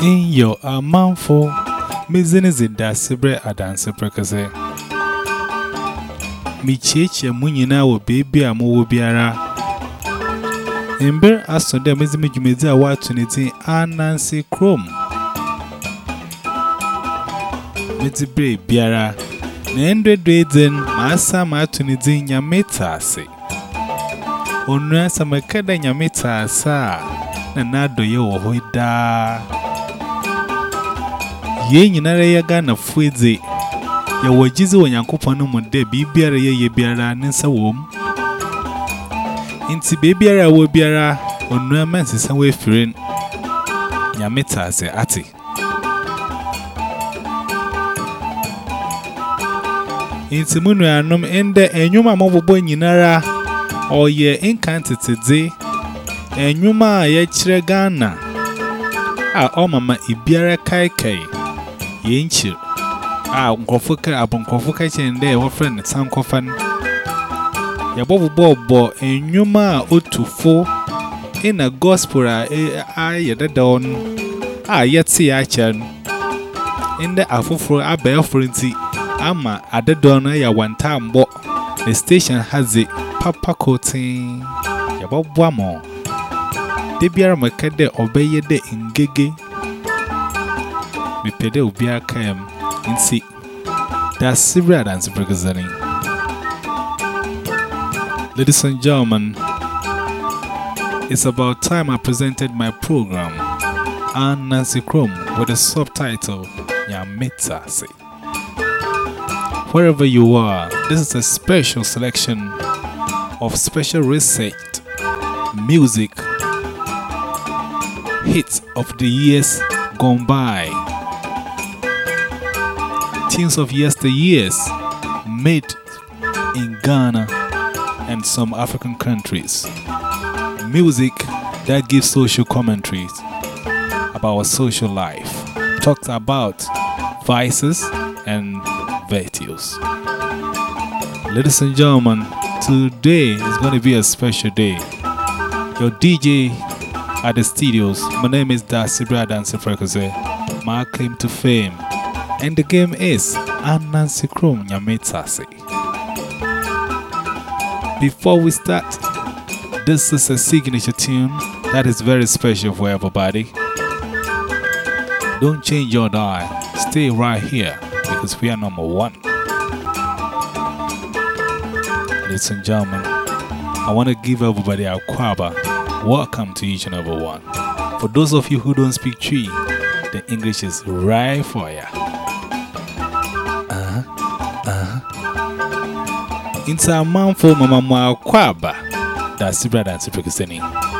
In your amountful, Mizin is in that Sibre Adanse Precase. Me chich a munina will baby a mo biara. Ember as to them is Mijimiza Watunity and Nancy Chrome. Mizibre biara. Nende Dredin, Massa Matunity Yameta say. Onra Samakada Yameta sa. Nanado yo hoida. Ye nyinara ya gana fueze ya wajizi wa nyankopanu mude bibiara ye biara ninsa wom inti bibiara wo biara onu amansisa we firin nyameta ase ati inti munu anum ende enwuma mobobo nyinara oye inkantitede enwuma ya kire Ghana a o mama ibiara kai Yenchir. Nkofuka abonkofuka chende wa friend sankofan. Ya bobo enyuma otufo in a gospel yedadon yeti achan in the afufro abelfrinti ama adadon ya one time bo the station has it papa coating ya bobo amo debiara makade obeye de ingege me pede ubia kem insi that's Sibre Adanse Precase. Ladies and gentlemen, it's about time I presented my program and Nancy Chrome with the subtitle Nyameta Say. Wherever you are, this is a special selection of special researched music hits of the years gone by. Tunes of yesteryears made in Ghana and some African countries. Music that gives social commentaries about our social life. Talks about vices and virtues. Ladies and gentlemen, today is going to be a special day. Your DJ at the studios, my name is Sibre Adanse Precase. My claim to fame. And the game is Nancy Chrome Nyameta Say. Before we start, this is a signature tune that is very special for everybody. Don't change your dial. Stay right here because we are number one. Ladies and gentlemen, I want to give everybody a kwaba. Welcome to each and every one. For those of you who don't speak Twi, the English is right for ya. It's a man for Mama Kwaba. That's Sibre Adanse Precase.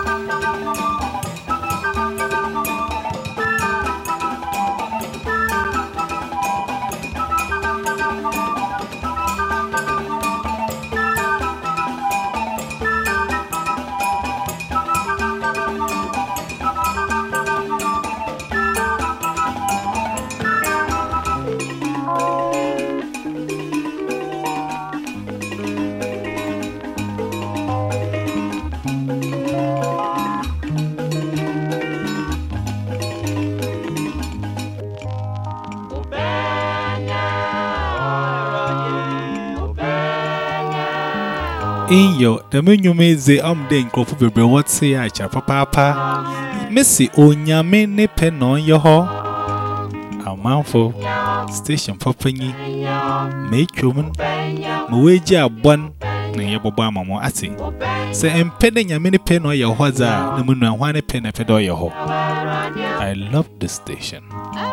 In yo, the menu means the den crop of what say I chap papa. Missy Onyame ne pen on your ho. A mouthful station for penny. Make human. Mueja one. Near Bobama mo ati. Say impeding a mini pen on your hoza. The moon and one pen a pedo your ho. I love the station.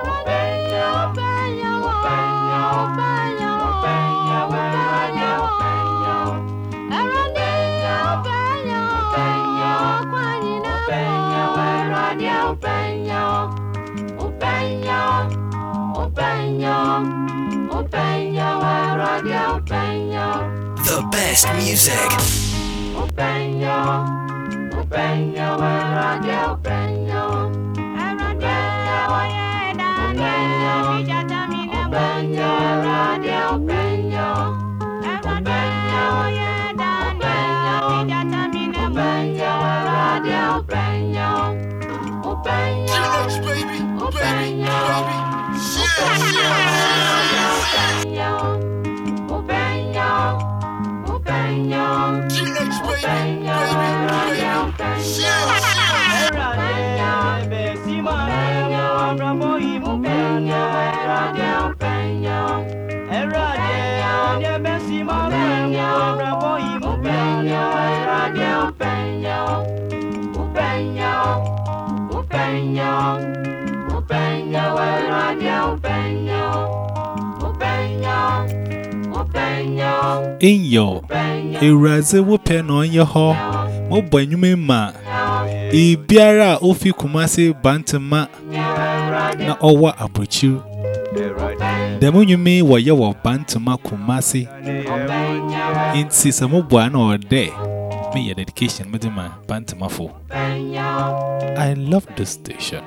The best music. Baby. In yo, a razor whooping on your hall, more by you ma. E biara ofi kumase bantama na owa abuchu. Demo you me wa yawa bantama kumase. In sisamo buana or day. Me your dedication, Madama Bantama for. I love this station.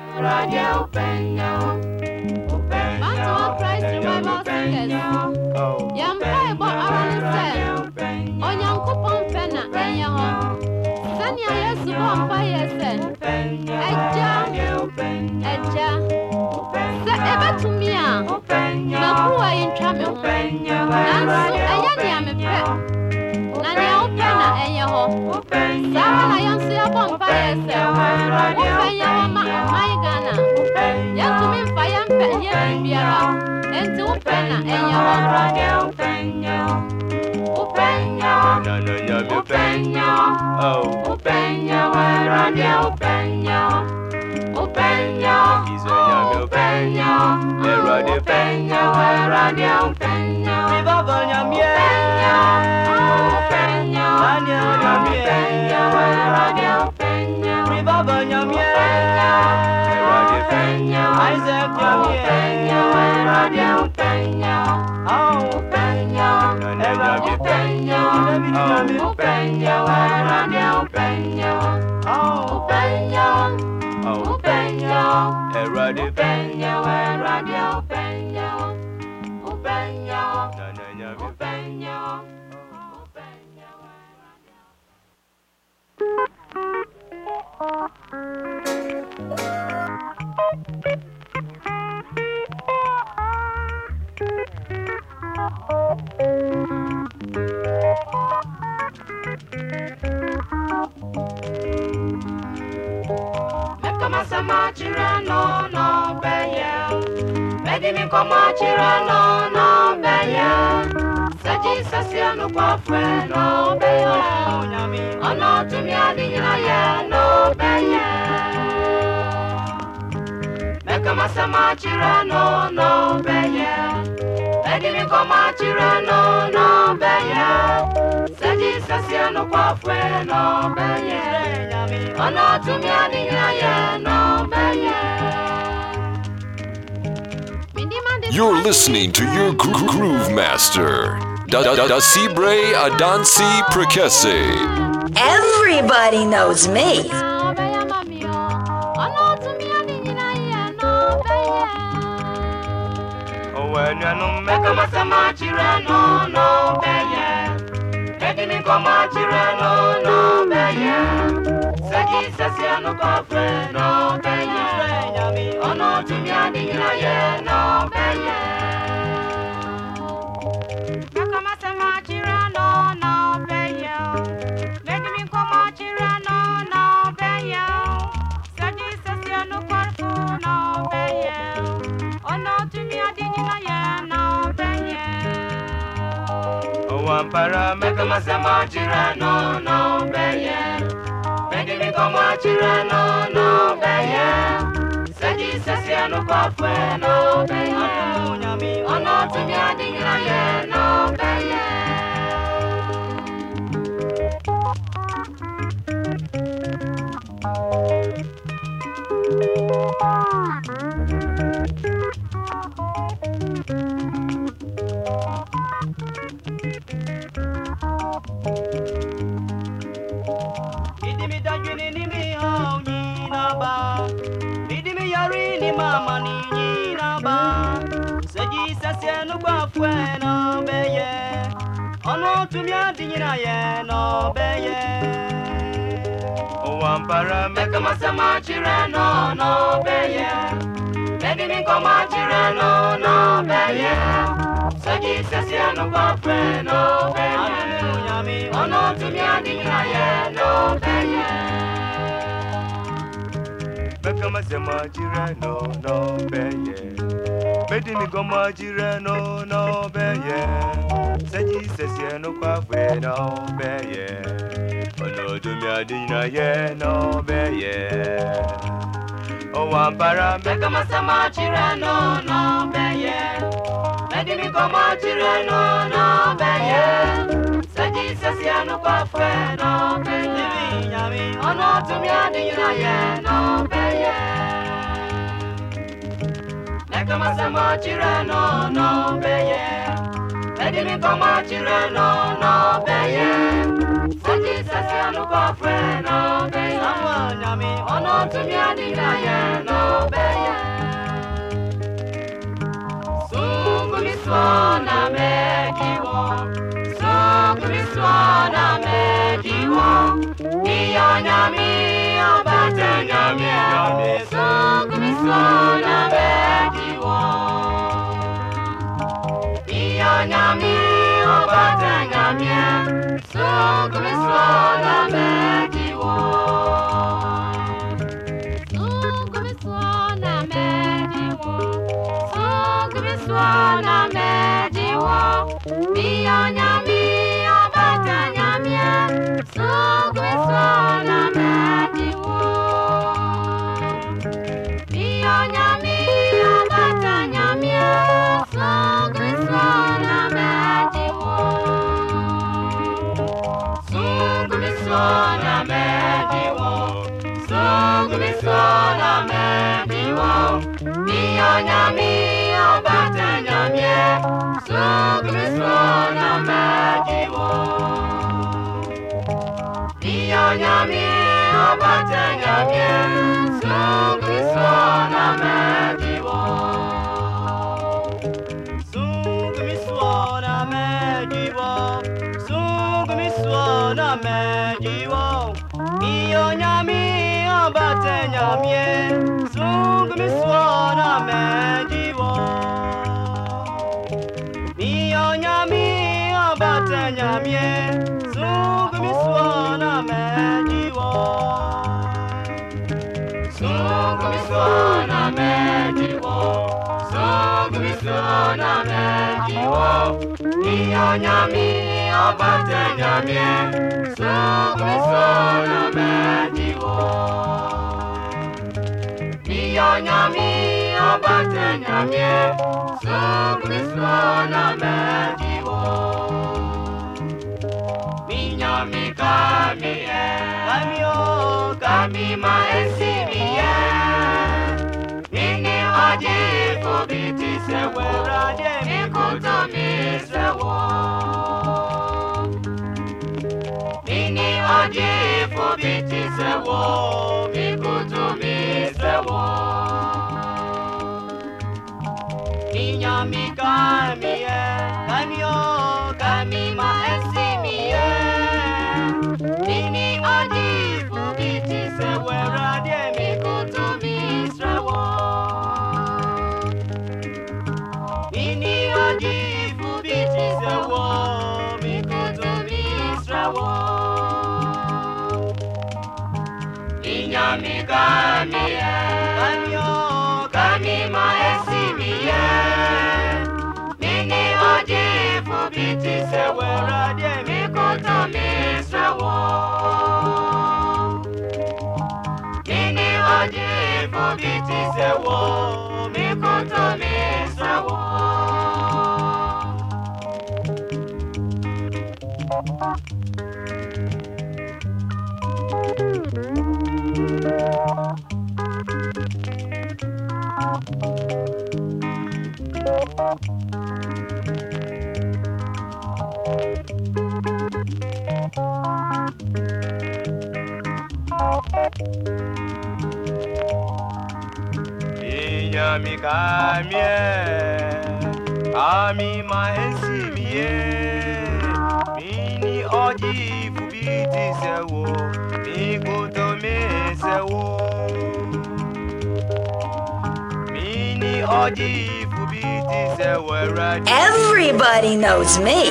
You're listening to your groove master, Dasibre Adansi Prekese. Everybody knows me. Para make a masama chirano no beye. Make me come chirano no beye. Saji sasiano kwafe no beye. Ono to me adinga ye no beye. Mama ni na ba Saji sase no gba fue no beye Ono tumi adin na ye no beye O wampara meka masama chire no beye Medi mi koma chireno no beye. Sagi sesiano kwa fe no beye. Ono tumi adina ye no beye. Bekama sema chireno no beye. Medi mi koma chireno no beye. Sagi sesiano kwa fe no beye. Ono tumi adina ye no beye. Oh, Ampara, make a masama chireno no beye. Medi mi koma chireno no beye. Sagi sesiano kwa fe no beye. Ono tumi adina ye no beye. Make a masama chireno no beye. Medi mi koma chireno no beye. Sagi sesiano kwa fe no beye. Ono tumi adina ye no beye. Sungu miswana mejiwo. Sungu miswana mejiwo. Iyo nyami abate nyami. Sungu miswana mejiwo. Iyo nyami abate nyami. Sungu miswana mejiwo. Swana mejiwo, miya nyami abata nyamie. Sugwe swana mejiwo, miya nyami abata nyamie. Sugwe swana mejiwo, sugwe swana mejiwo, sugwe swana mejiwo, miya nyami. Abate nyamie, sugwe swana mejiwo. Iyo nyami abate nyamie, sugwe swana mejiwo. Sugwe swana mejiwo, sugwe swana mejiwo. Iyo nyami abate nyamie, sugwe swana mejiwo. Miyo nyami abate nyamie, sugwe swana mejiwo. Sugwe swana mejiwo, sugwe swana mejiwo. Miyo nyami abate nyamie, sugwe swana mejiwo. Miyo nyami abate nyamie, sugwe swana mejiwo. Minyami kamie, kamio kami maesi miye. Mini wajifu biti sewo, mikuto mi sewo. Mini wajifu biti sewo, mikuto mi sewo. Minyami kamie, kamio kami maesi miye. Nini ajifu biti sewe radie mikutu misrewo. Nini ajifu biti sewo mikutu misrewo. Minyami kamie, kamio kami maesi miye. Nini ajifu biti sewe radie mikutu misrewo. Nini ajifu biti sewo mikutu misrewo. Minyami kamie, kami maesi miye. Mini oji fubiti sewo, mikuto me sewo. Mini Everybody knows me.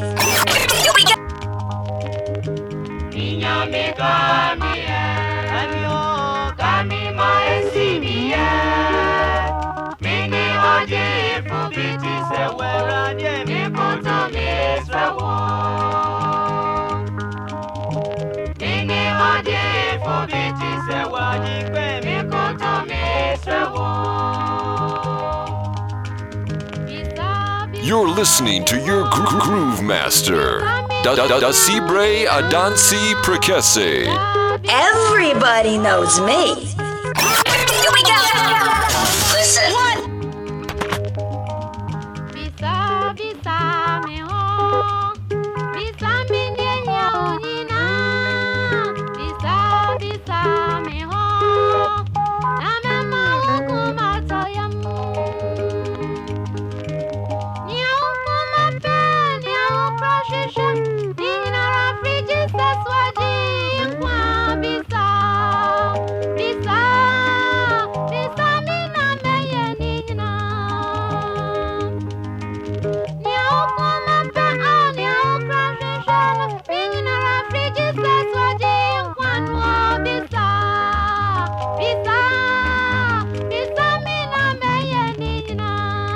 You're listening to your groove master, Dasibre Adansi Prekese. Everybody knows me. Here we go. Listen. Bisa bisa me ho, bisa me nyenya unina. Bisa bisa me ho, na me mauku matoyam. Niau kuma pe, niau proshisha, nina rafriji saswaji kwa bisa, bisa, bisa mina meye nina. Niau kuma pe, niau proshisha, nina rafriji saswaji kwa bisa, bisa, bisa mina meye nina.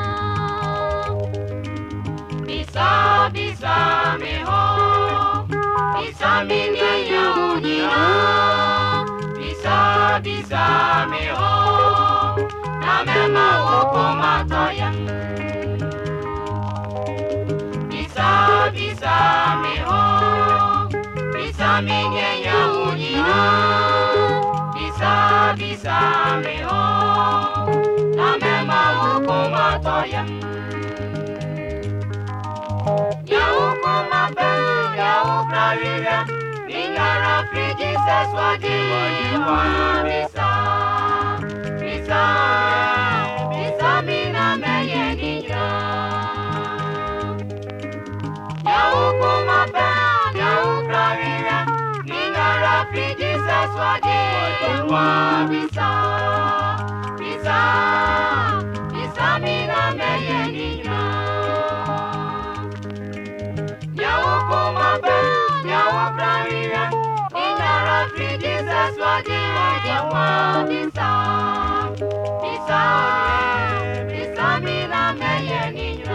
Bisa bisa me ho, bisa me nyenya unina. Bisa bisa me ho, na me mauku matoyam. Bisa bisa me ho, bisa me nyenya unina. Bisa bisa me ho, na me mauku matoyam. Yau kuma pe, yau pravive, nina rafriji saswaji wa bisa, bisa, bisa mina meye nina. Yau kuma pe, yau pravive, nina rafriji saswaji wa bisa, bisa, bisa mina meye nina. Nyau kuma pe, nyau pravive, nina rafriji saswaji wa bisa, bisa, bisa mina meye nina.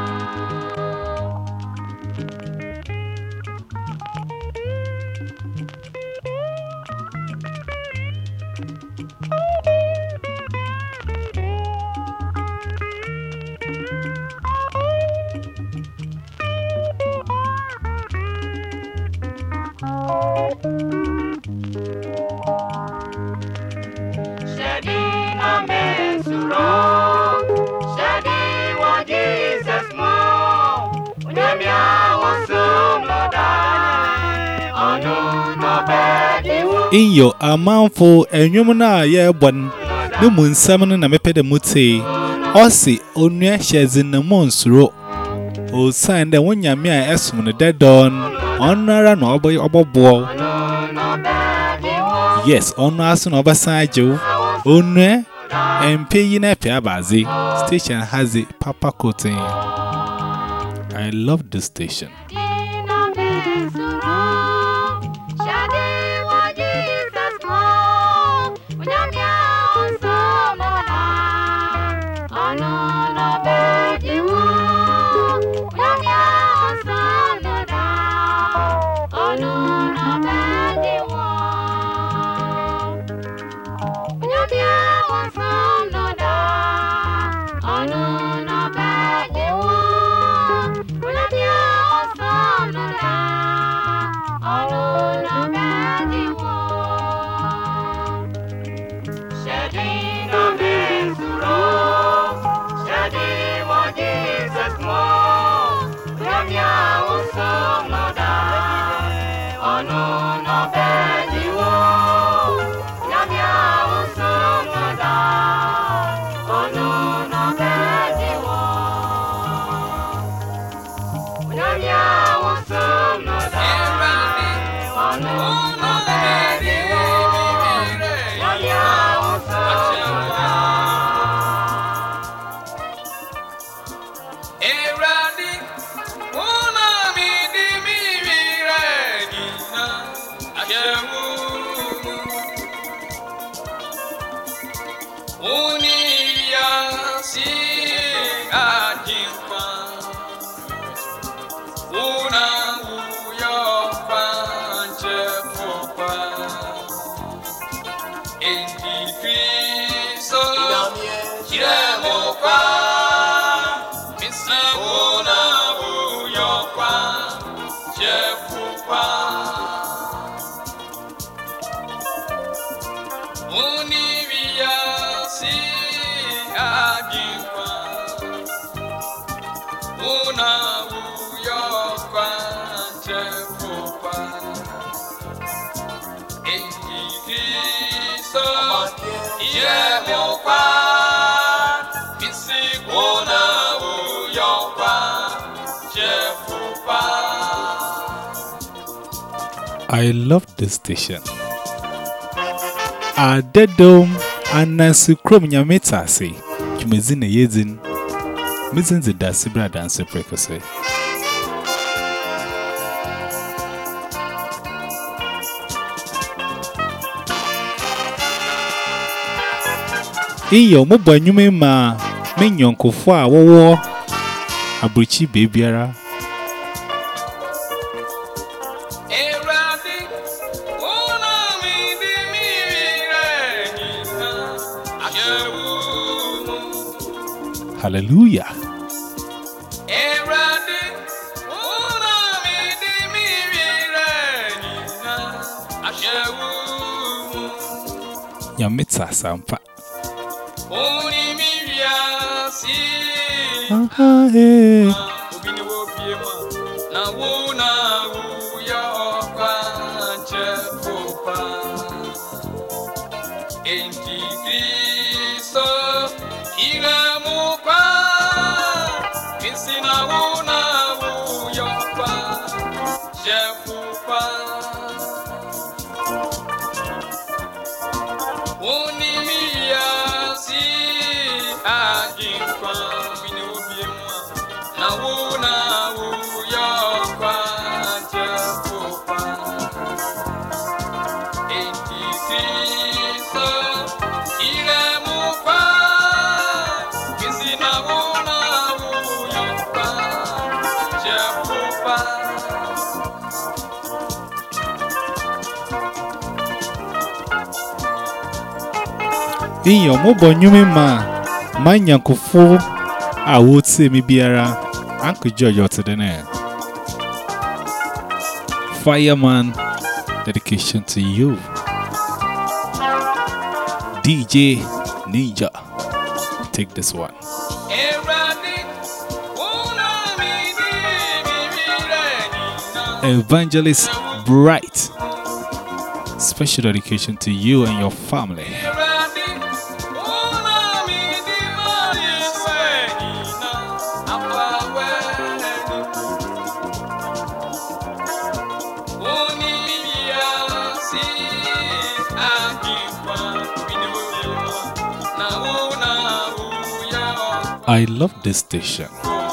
Shadi na mesuro, shadi wa Jesus mo, unyamia wasumloda, onu no bedi wo. In your amountful and yumana ye one, no moon salmon and a meped mute, Ossi, only shares in the monsro. O sign the one yamia esum the dead dawn, honor and oboy obobo. Yes, on us and overside you, only and paying a bazi. Station has it, Papa Cotin. I love this station. I love this station. Adedom Anansi Krom Nyametase. Chumezine Yezin. Mizenzi Dasibra Dance Prekose. Iyo mubwa nyume ma menyonko fwa wowo abrichi bebiara. Hallelujah. Yamitsa sampa. Iyo mubo nyume ma manyankufu awotse mi biara Uncle Jojo today. Fireman, dedication to you. DJ Ninja, take this one. Evangelist Bright, special dedication to you and your family. I love this station.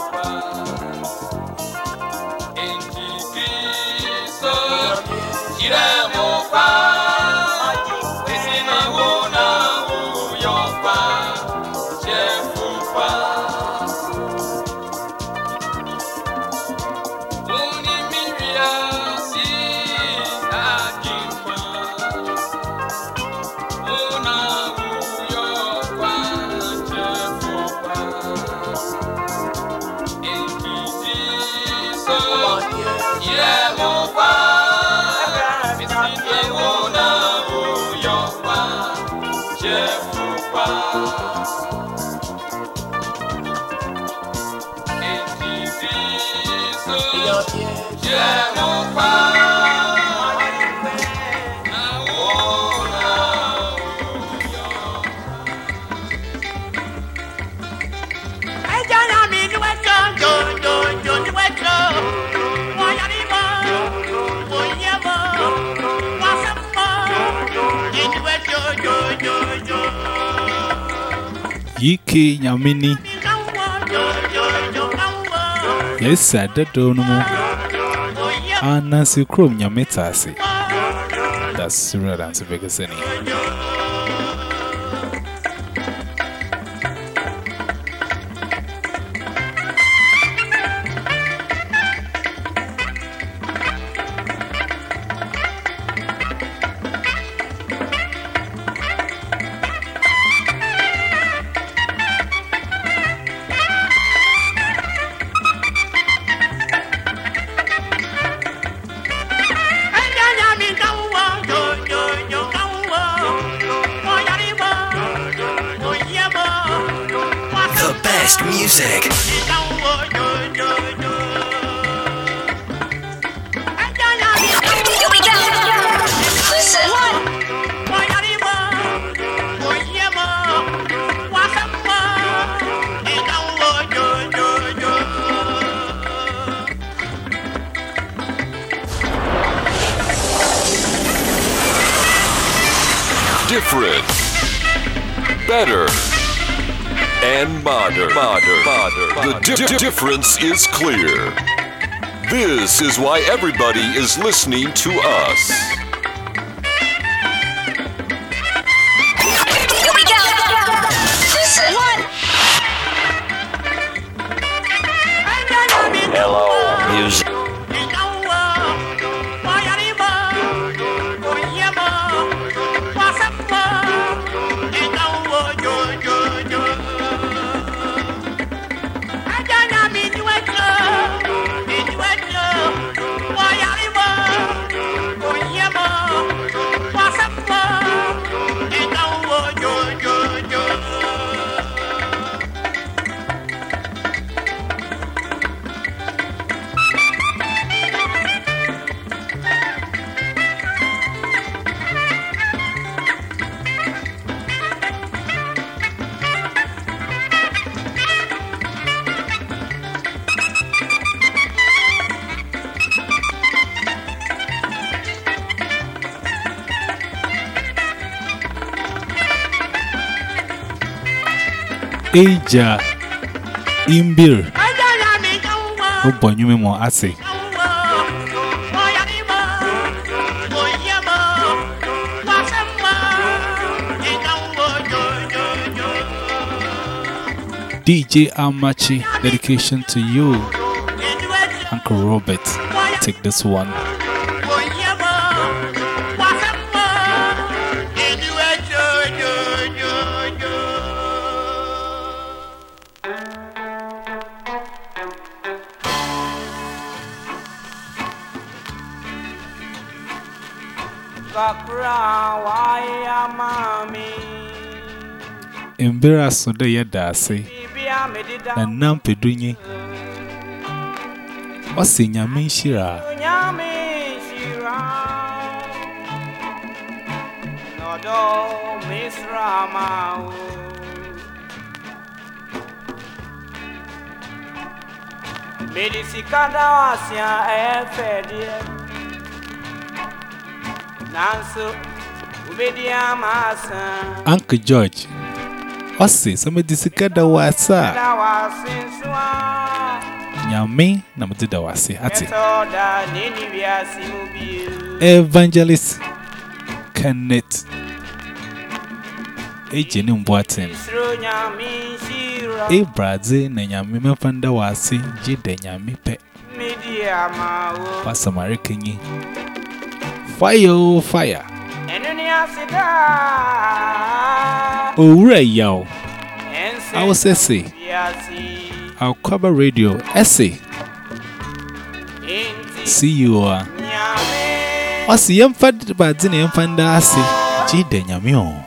Yiki Nyamini. Yes, I don't know. Anansi Krom Nyametase. That's Surah Dance Prekose. best music. Here we go. Listen. Different, better, and modern. The difference is clear. This is why everybody is listening to us. Here we go. Listen. Hello, music. Eja Imbir Ubonyume mo ase DJ Amachi, dedication to you, Uncle Robert. Take this one. Imbira Sunday Yadasi and Nampedunye Osinya Mishira Nodo Misrama Medisikada Wasia Efedia Nanso Ubedia Masa Uncle George Osi, some disikada wasa. Nyame, namudida wasi ati. Evangelist Kenneth Ejeni Mbwatin Brazil na nyame mefanda wasi jide nyame pe. Pasa Marikenyi. Fire. Oh, right, yo. I was essay. I'll cover radio essay. See you. I see young fat but in Fanda assay. Jide Nyamio.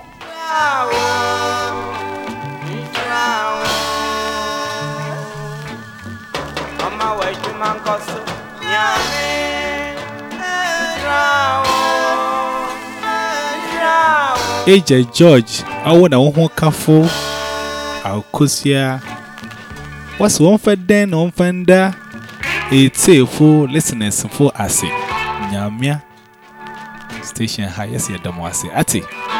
AJ George, I want a one careful. I'll cusia. What's one for then on Fanda? It's a full listeners for assay. Nyamia station highest yet Damwasi Ati.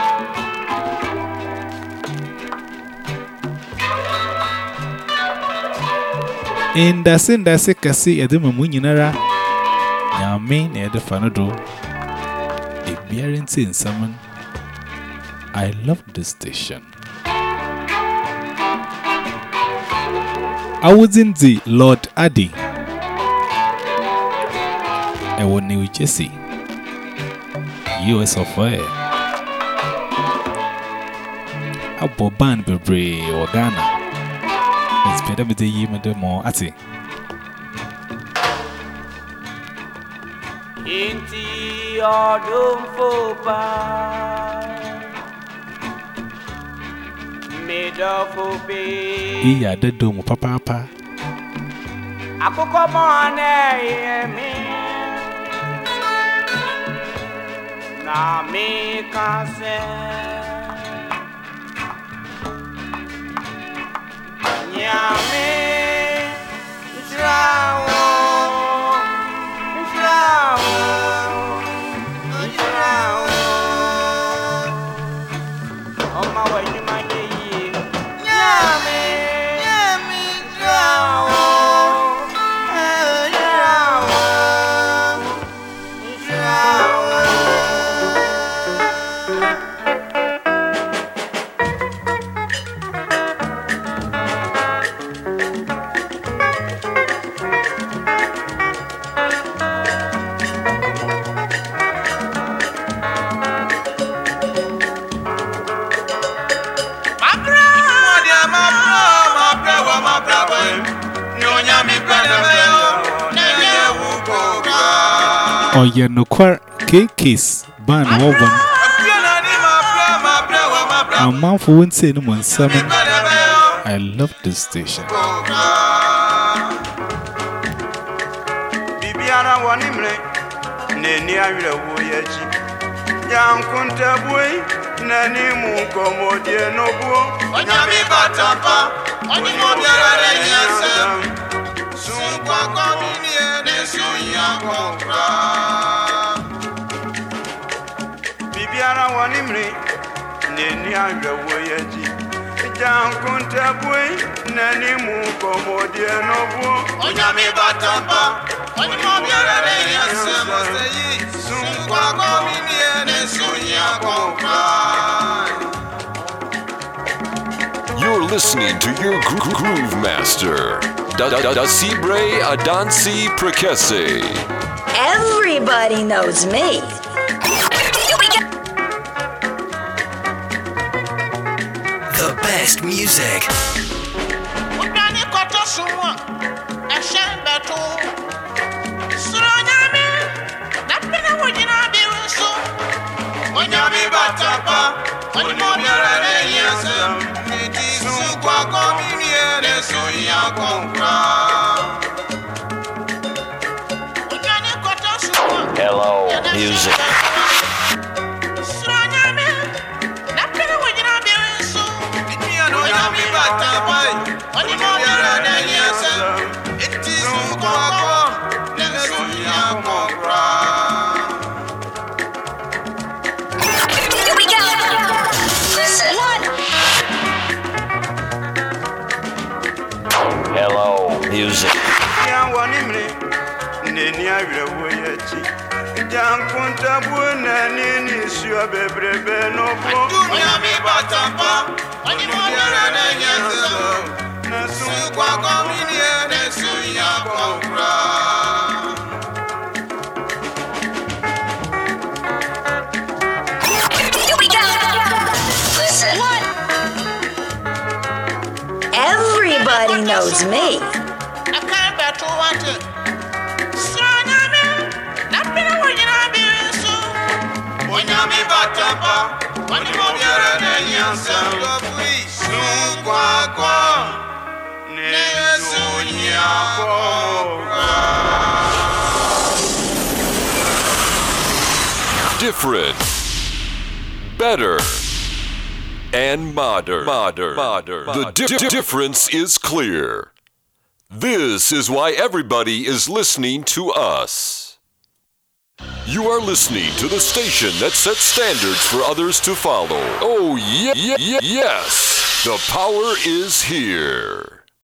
In the sin that sick I see a demon winera. Nyame near the Fanado. A bearing in summon. I love this station. I was in the Lord Addy. I was New Jersey, US of A. A Boban Bebre or Ghana. It's better with the Yimade more Ati. Inti Odum Fopa made of obey. Iya de domo papa. Akoko mone me. Na me kase. Nyame Israwo. Oye no kwar KK's ban woban. A man for one say no one seven. I love this station. Bibiara wanimre neni awire woyeji. Yankunta boy nani mu komodie no buo. Onyami batapa onimobiara renyasa. Sunkwa kominie ne sunya kokra. Bibiara wanimre neni awire woyeji. Yankunta boy nani mu komodie no buo. Onyami batapa onimobiara renyasa. Sunkwa kominie ne sunya kokra. You're listening to your groove master, Dasibre Adansi Prekese. Everybody knows me. The best music. Hello, music. Here we go. Listen. Hello, music. Jankunta buena nini sio bebrebe no po. Onyami batapa, onimobere na nyenzo. Na sunkwa kominie ne sunya kokra. Here we go. Listen. Everybody knows me. I can't bet to want it. Onyami batapa, onimobiara na nyansa. Sunkwa kwa ne sunya kokra. Different, better, and modern. The difference is clear. This is why everybody is listening to us. You are listening to the station that sets standards for others to follow. Oh, yes. The power is here.